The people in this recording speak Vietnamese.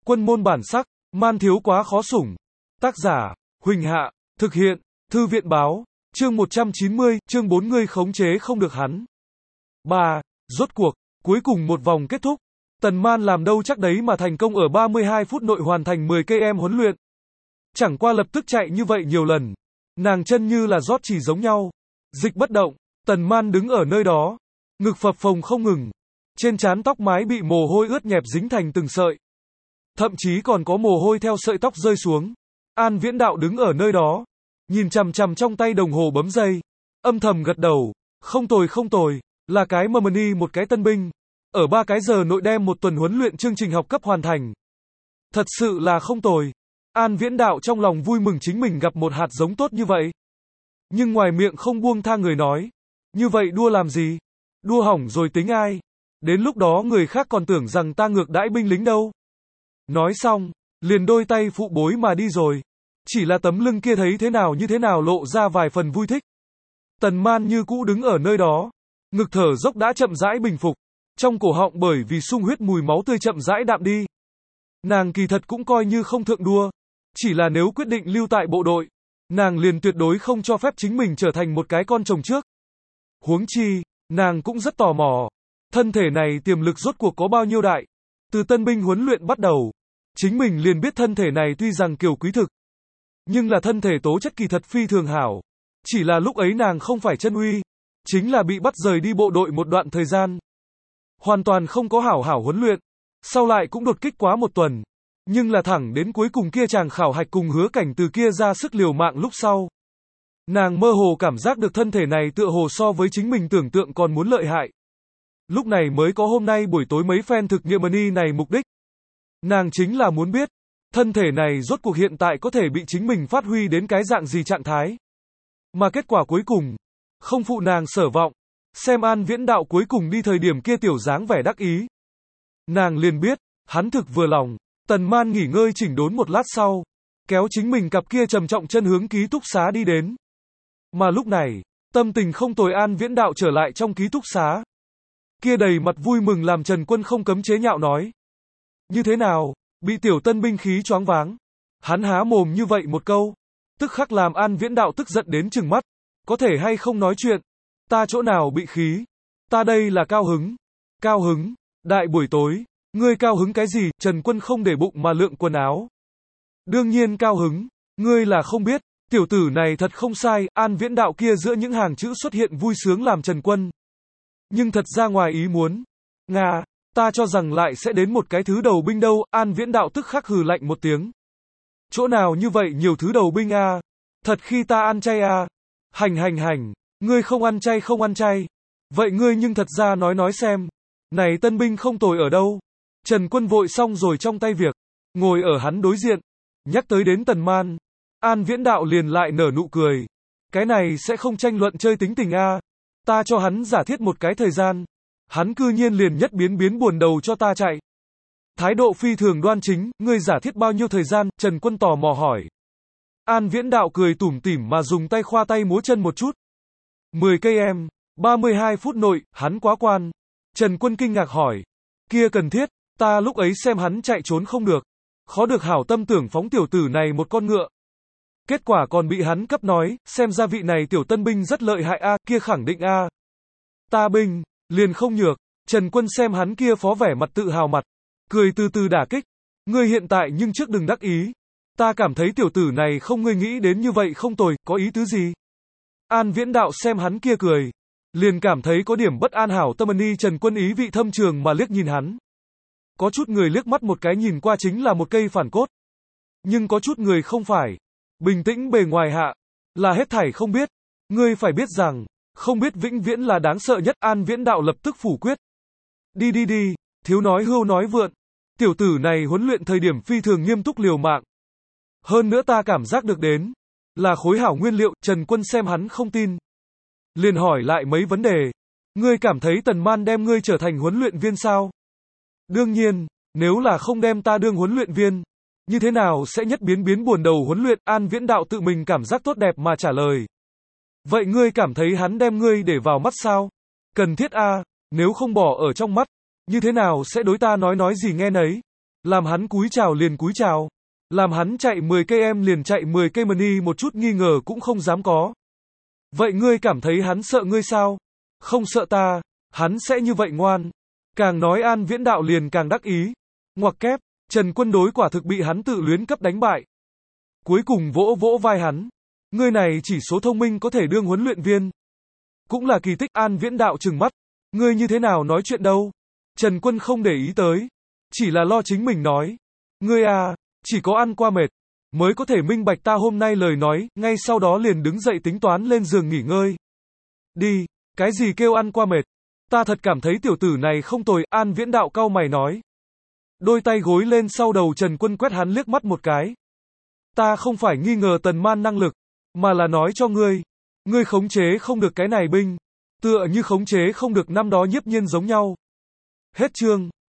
Quân môn bản sắc, man thiếu quá khó sủng. Tác giả, Huỳnh Hạ, thực hiện, Thư viện báo, chương 190, chương 4 ngươi khống chế không được hắn. 3. Rốt cuộc, cuối cùng một vòng kết thúc. Tần Man làm đâu chắc đấy mà thành công ở 32 phút nội hoàn thành 10 cây em huấn luyện. Chẳng qua lập tức chạy như vậy nhiều lần. Nàng chân như là rót chỉ giống nhau. Dịch bất động, Tần Man đứng ở nơi đó. Ngực phập phồng không ngừng. Trên trán tóc mái bị mồ hôi ướt nhẹp dính thành từng sợi. Thậm chí còn có mồ hôi theo sợi tóc rơi xuống. An Viễn Đạo đứng ở nơi đó. Nhìn chằm chằm trong tay đồng hồ bấm giây. Âm thầm gật đầu. Không tồi, là cái Mermani một cái tân binh. Ở 3 cái giờ nội đem một tuần huấn luyện chương trình học cấp hoàn thành. Thật sự là không tồi. An Viễn Đạo trong lòng vui mừng chính mình gặp một hạt giống tốt như vậy. Nhưng ngoài miệng không buông tha người nói. Như vậy đua làm gì? Đua hỏng rồi tính ai? Đến lúc đó người khác còn tưởng rằng ta ngược đãi binh lính đâu. Nói xong, liền đôi tay phụ bối mà đi rồi. Chỉ là tấm lưng kia thấy thế nào như thế nào lộ ra vài phần vui thích. Tần Man như cũ đứng ở nơi đó. Ngực thở dốc đã chậm rãi bình phục. Trong cổ họng bởi vì sung huyết mùi máu tươi chậm rãi đạm đi. Nàng kỳ thật cũng coi như không thượng đua. Chỉ là nếu quyết định lưu tại bộ đội, nàng liền tuyệt đối không cho phép chính mình trở thành một cái con chồng trước. Huống chi, nàng cũng rất tò mò. Thân thể này tiềm lực rốt cuộc có bao nhiêu đại. Từ tân binh huấn luyện bắt đầu, chính mình liền biết thân thể này tuy rằng kiều quý thực, nhưng là thân thể tố chất kỳ thật phi thường hảo. Chỉ là lúc ấy nàng không phải chân uy, chính là bị bắt rời đi bộ đội một đoạn thời gian. Hoàn toàn không có hảo hảo huấn luyện. Sau lại cũng đột kích quá một tuần. Nhưng là thẳng đến cuối cùng kia chàng khảo hạch cùng Hứa Cảnh từ kia ra sức liều mạng lúc sau. Nàng mơ hồ cảm giác được thân thể này tựa hồ so với chính mình tưởng tượng còn muốn lợi hại. Lúc này mới có hôm nay buổi tối mấy phen thực nghiệm Money này mục đích. Nàng chính là muốn biết, thân thể này rốt cuộc hiện tại có thể bị chính mình phát huy đến cái dạng gì trạng thái. Mà kết quả cuối cùng, không phụ nàng sở vọng. Xem An Viễn Đạo cuối cùng đi thời điểm kia tiểu dáng vẻ đắc ý. Nàng liền biết, hắn thực vừa lòng. Tần Man nghỉ ngơi chỉnh đốn một lát sau, kéo chính mình cặp kia trầm trọng chân hướng ký túc xá đi đến. Mà lúc này, tâm tình không tồi An Viễn Đạo trở lại trong ký túc xá. Kia đầy mặt vui mừng làm Trần Quân không cấm chế nhạo nói. Như thế nào, bị tiểu tân binh khí choáng váng. Hắn há mồm như vậy một câu, tức khắc làm An Viễn Đạo tức giận đến trừng mắt. Có thể hay không nói chuyện? Ta chỗ nào bị khí? Ta đây là cao hứng. Cao hứng, đại buổi tối, ngươi cao hứng cái gì? Trần Quân không để bụng mà lượm quần áo. Đương nhiên cao hứng, ngươi là không biết, tiểu tử này thật không sai, An Viễn Đạo kia giữa những hàng chữ xuất hiện vui sướng làm Trần Quân. Nhưng thật ra ngoài ý muốn. Nga, ta cho rằng lại sẽ đến một cái thứ đầu binh đâu, An Viễn Đạo tức khắc hừ lạnh một tiếng. Chỗ nào như vậy nhiều thứ đầu binh a? Thật khi ta ăn chay a? Hành, ngươi không ăn chay. Vậy ngươi nhưng thật ra nói xem. Này tân binh không tồi ở đâu? Trần Quân vội xong rồi trong tay việc. Ngồi ở hắn đối diện. Nhắc tới đến Tần Man. An Viễn Đạo liền lại nở nụ cười. Cái này sẽ không tranh luận chơi tính tình a. Ta cho hắn giả thiết một cái thời gian. Hắn cư nhiên liền nhất biến buồn đầu cho ta chạy. Thái độ phi thường đoan chính, ngươi giả thiết bao nhiêu thời gian? Trần Quân tò mò hỏi. An Viễn Đạo cười tủm tỉm mà dùng tay khoa tay múa chân một chút. 10 cây em, 32 phút nội, hắn quá quan. Trần Quân kinh ngạc hỏi. Kia cần thiết, ta lúc ấy xem hắn chạy trốn không được. Khó được hảo tâm tưởng phóng tiểu tử này một con ngựa. Kết quả còn bị hắn cấp nói, xem ra vị này tiểu tân binh rất lợi hại a, kia khẳng định a. Ta binh, liền không nhược. Trần Quân xem hắn kia phó vẻ mặt tự hào mặt. Cười từ từ đả kích. Ngươi hiện tại nhưng trước đừng đắc ý. Ta cảm thấy tiểu tử này không ngươi nghĩ đến như vậy không tồi, có ý tứ gì? An Viễn Đạo xem hắn kia cười. Liền cảm thấy có điểm bất an hảo tâm ni. Trần Quân ý vị thâm trường mà liếc nhìn hắn. Có chút người liếc mắt một cái nhìn qua chính là một cây phản cốt. Nhưng có chút người không phải. Bình tĩnh bề ngoài hạ. Là hết thảy không biết. Ngươi phải biết rằng, không biết vĩnh viễn là đáng sợ nhất. An Viễn Đạo lập tức phủ quyết. Đi, thiếu nói hưu nói vượn. Tiểu tử này huấn luyện thời điểm phi thường nghiêm túc liều mạng. Hơn nữa ta cảm giác được đến. Là khối hảo nguyên liệu. Trần Quân xem hắn không tin. Liền hỏi lại mấy vấn đề. Ngươi cảm thấy Tần Man đem ngươi trở thành huấn luyện viên sao? Đương nhiên, nếu là không đem ta đương huấn luyện viên, như thế nào sẽ nhất biến buồn đầu huấn luyện? An Viễn Đạo tự mình cảm giác tốt đẹp mà trả lời. Vậy ngươi cảm thấy hắn đem ngươi để vào mắt sao? Cần thiết a, nếu không bỏ ở trong mắt, như thế nào sẽ đối ta nói gì nghe nấy? Làm hắn cúi chào liền cúi chào. Làm hắn chạy 10 cây em liền chạy 10 cây mani, một chút nghi ngờ cũng không dám có. Vậy ngươi cảm thấy hắn sợ ngươi sao? Không sợ ta, hắn sẽ như vậy ngoan. Càng nói An Viễn Đạo liền càng đắc ý. Ngoặc kép, Trần Quân đối quả thực bị hắn tự luyến cấp đánh bại. Cuối cùng vỗ vỗ vai hắn. Ngươi này chỉ số thông minh có thể đương huấn luyện viên. Cũng là kỳ tích. An Viễn Đạo trừng mắt. Ngươi như thế nào nói chuyện đâu? Trần Quân không để ý tới. Chỉ là lo chính mình nói. Ngươi à, chỉ có ăn qua mệt mới có thể minh bạch ta hôm nay lời nói, ngay sau đó liền đứng dậy tính toán lên giường nghỉ ngơi. Đi, cái gì kêu ăn qua mệt? Ta thật cảm thấy tiểu tử này không tồi. An Viễn Đạo cau mày nói. Đôi tay gối lên sau đầu. Trần Quân quét hắn liếc mắt một cái. Ta không phải nghi ngờ Tần Man năng lực, mà là nói cho ngươi. Ngươi khống chế không được cái này binh. Tựa như khống chế không được năm đó Nhiếp Nhiên giống nhau. Hết chương.